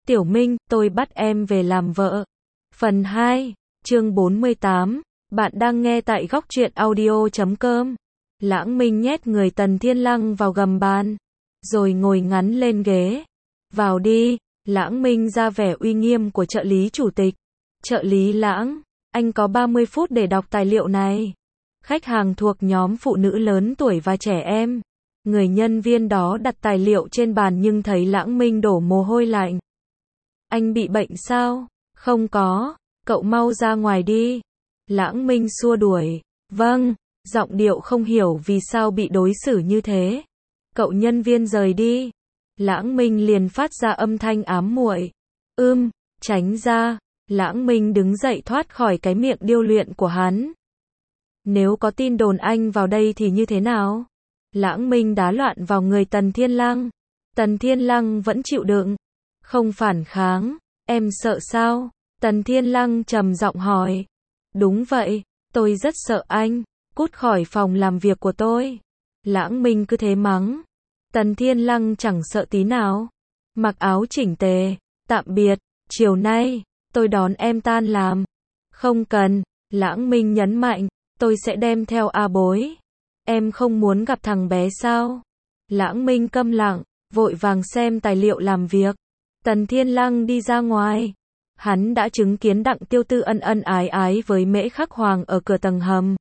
Tiểu Minh, tôi bắt em về làm vợ. Phần 2, chương 48. Bạn đang nghe tại góc truyện audio.com. Lãng Minh nhét người Tần Thiên Lăng vào gầm bàn, rồi ngồi ngắn lên ghế. Vào đi. Lãng Minh ra vẻ uy nghiêm của trợ lý chủ tịch. Trợ lý Lãng, anh có 30 phút để đọc tài liệu này. Khách hàng thuộc nhóm phụ nữ lớn tuổi và trẻ em. Người nhân viên đó đặt tài liệu trên bàn nhưng thấy Lãng Minh đổ mồ hôi lạnh. Anh bị bệnh sao? Không có, cậu mau ra ngoài đi. Lãng Minh xua đuổi. Vâng, giọng điệu không hiểu vì sao bị đối xử như thế. Cậu nhân viên rời đi. Lãng Minh liền phát ra âm thanh ám muội. Tránh ra. Lãng Minh đứng dậy thoát khỏi cái miệng điêu luyện của hắn. Nếu có tin đồn anh vào đây thì như thế nào? Lãng Minh đá loạn vào người Tần Thiên Lăng. Tần Thiên Lăng vẫn chịu đựng, không phản kháng. Em sợ sao? Tần Thiên Lăng trầm giọng hỏi. Đúng vậy, tôi rất sợ anh. Cút khỏi phòng làm việc của tôi. Lãng Minh cứ thế mắng. Tần Thiên Lăng chẳng sợ tí nào. Mặc áo chỉnh tề. Tạm biệt, chiều nay tôi đón em tan làm. Không cần. Lãng Minh nhấn mạnh. Tôi sẽ đem theo A Bối. Em không muốn gặp thằng bé sao? Lãng Minh câm lặng, vội vàng xem tài liệu làm việc. Tần Thiên Lăng đi ra ngoài. Hắn đã chứng kiến Đặng Tiêu Tư ân ân ái ái với Mễ Khắc Hoàng ở cửa tầng hầm.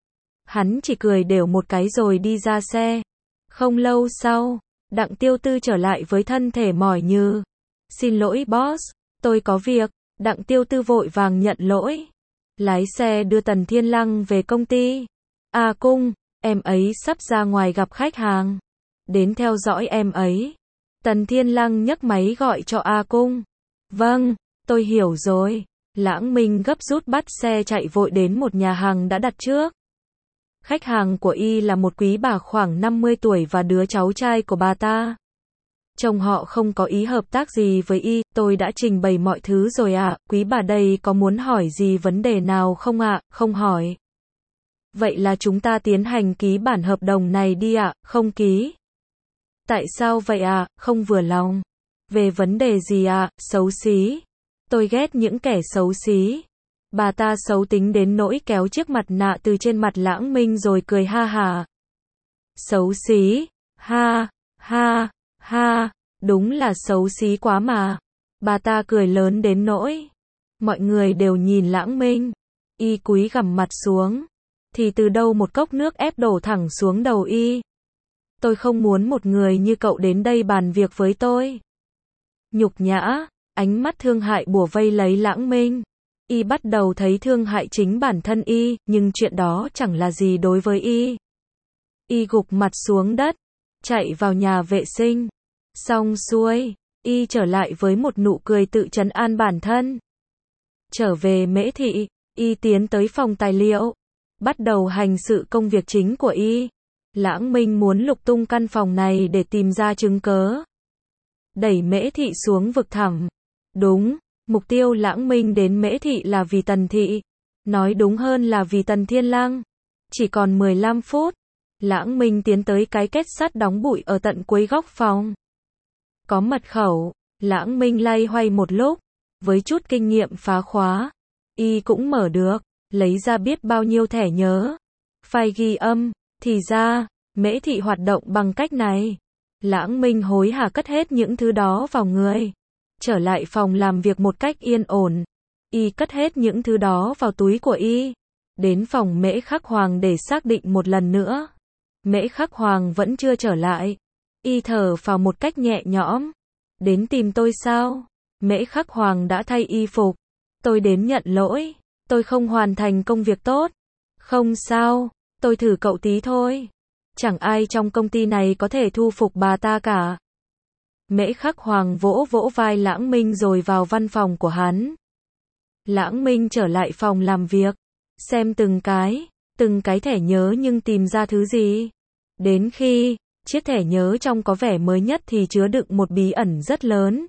Hắn chỉ cười đều một cái rồi đi ra xe. Không lâu sau, Đặng Tiêu Tư trở lại với thân thể mỏi như. Xin lỗi boss, tôi có việc. Đặng Tiêu Tư vội vàng nhận lỗi. Lái xe đưa Tần Thiên Lăng về công ty. A Cung, em ấy sắp ra ngoài gặp khách hàng. Đến theo dõi em ấy. Tần Thiên Lăng nhấc máy gọi cho A Cung. Vâng, tôi hiểu rồi. Lãng Minh gấp rút bắt xe chạy vội đến một nhà hàng đã đặt trước. Khách hàng của y là một quý bà khoảng 50 tuổi và đứa cháu trai của bà ta. Chồng họ không có ý hợp tác gì với y, tôi đã trình bày mọi thứ rồi ạ. Quý bà đây có muốn hỏi gì vấn đề nào không ạ? Không hỏi. Vậy là chúng ta tiến hành ký bản hợp đồng này đi ạ. Không ký. Tại sao vậy ạ? Không vừa lòng. Về vấn đề gì ạ? Xấu xí. Tôi ghét những kẻ xấu xí. Bà ta xấu tính đến nỗi kéo chiếc mặt nạ từ trên mặt Lãng Minh rồi cười ha hả. Xấu xí. Ha, ha, ha. Đúng là xấu xí quá mà. Bà ta cười lớn đến nỗi mọi người đều nhìn Lãng Minh. Y cúi gằm mặt xuống. Thì từ đâu một cốc nước ép đổ thẳng xuống đầu y. Tôi không muốn một người như cậu đến đây bàn việc với tôi. Nhục nhã, ánh mắt thương hại bủa vây lấy Lãng Minh. Y bắt đầu thấy thương hại chính bản thân y, nhưng chuyện đó chẳng là gì đối với y. Y gục mặt xuống đất, chạy vào nhà vệ sinh. Xong xuôi, y trở lại với một nụ cười tự trấn an bản thân. Trở về Mễ Thị, y tiến tới phòng tài liệu, bắt đầu hành sự công việc chính của y. Lãng Minh muốn lục tung căn phòng này để tìm ra chứng cớ. Đẩy Mễ Thị xuống vực thẳm. Đúng, mục tiêu Lãng Minh đến Mễ Thị là vì Tần Thị. Nói đúng hơn là vì Tần Thiên Lăng. Chỉ còn 15 phút, Lãng Minh tiến tới cái két sắt đóng bụi ở tận cuối góc phòng. Có mật khẩu. Lãng Minh loay hoay một lúc. Với chút kinh nghiệm phá khóa, y cũng mở được. Lấy ra biết bao nhiêu thẻ nhớ, file ghi âm. Thì ra, Mễ Thị hoạt động bằng cách này. Lãng Minh hối hả cất hết những thứ đó vào người. Trở lại phòng làm việc một cách yên ổn. Y cất hết những thứ đó vào túi của y. Đến phòng Mễ Khắc Hoàng để xác định một lần nữa. Mễ Khắc Hoàng vẫn chưa trở lại. Y thở phào một cách nhẹ nhõm. Đến tìm tôi sao? Mễ Khắc Hoàng đã thay y phục. Tôi đến nhận lỗi. Tôi không hoàn thành công việc tốt. Không sao, tôi thử cậu tí thôi. Chẳng ai trong công ty này có thể thu phục bà ta cả. Mễ Khắc Hoàng vỗ vỗ vai Lãng Minh rồi vào văn phòng của hắn. Lãng Minh trở lại phòng làm việc. Xem từng cái thẻ nhớ nhưng tìm ra thứ gì. Đến khi chiếc thẻ nhớ trong có vẻ mới nhất thì chứa đựng một bí ẩn rất lớn.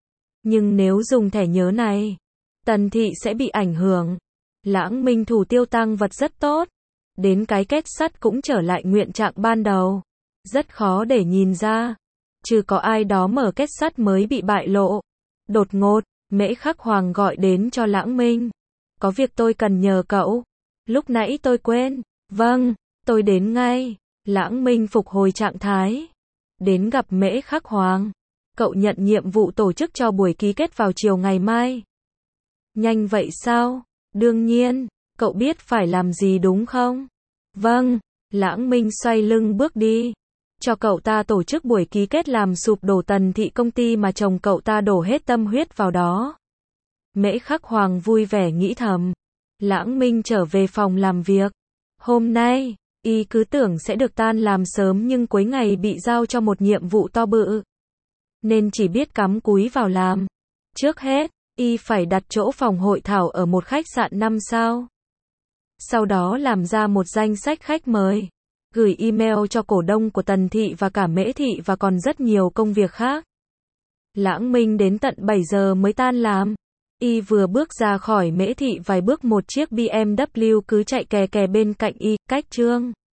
Nhưng nếu dùng thẻ nhớ này, Tần Thị sẽ bị ảnh hưởng. Lãng Minh thủ tiêu tang vật rất tốt. Đến cái két sắt cũng trở lại nguyên trạng ban đầu. Rất khó để nhìn ra. Trừ có ai đó mở két sắt mới bị bại lộ. Đột ngột, Mễ Khắc Hoàng gọi đến cho Lãng Minh. Có việc tôi cần nhờ cậu. Lúc nãy tôi quên. Vâng, tôi đến ngay. Lãng Minh phục hồi trạng thái. Đến gặp Mễ Khắc Hoàng. Cậu nhận nhiệm vụ tổ chức cho buổi ký kết vào chiều ngày mai. Nhanh vậy sao? Đương nhiên, cậu biết phải làm gì đúng không? Vâng, Lãng Minh xoay lưng bước đi. Cho cậu ta tổ chức buổi ký kết làm sụp đổ Tần thị công ty mà chồng cậu ta đổ hết tâm huyết vào đó. Mễ Khắc Hoàng vui vẻ nghĩ thầm. Lãng Minh trở về phòng làm việc. Hôm nay, y cứ tưởng sẽ được tan làm sớm nhưng cuối ngày bị giao cho một nhiệm vụ to bự. Nên chỉ biết cắm cúi vào làm. Trước hết, y phải đặt chỗ phòng hội thảo ở một khách sạn 5 sao. Sau đó làm ra một danh sách khách mời. Gửi email cho cổ đông của Tần thị và cả Mễ thị và còn rất nhiều công việc khác. Lãng Minh đến tận 7 giờ mới tan làm. Y vừa bước ra khỏi Mễ thị vài bước một chiếc BMW cứ chạy kè kè bên cạnh y, cách Trương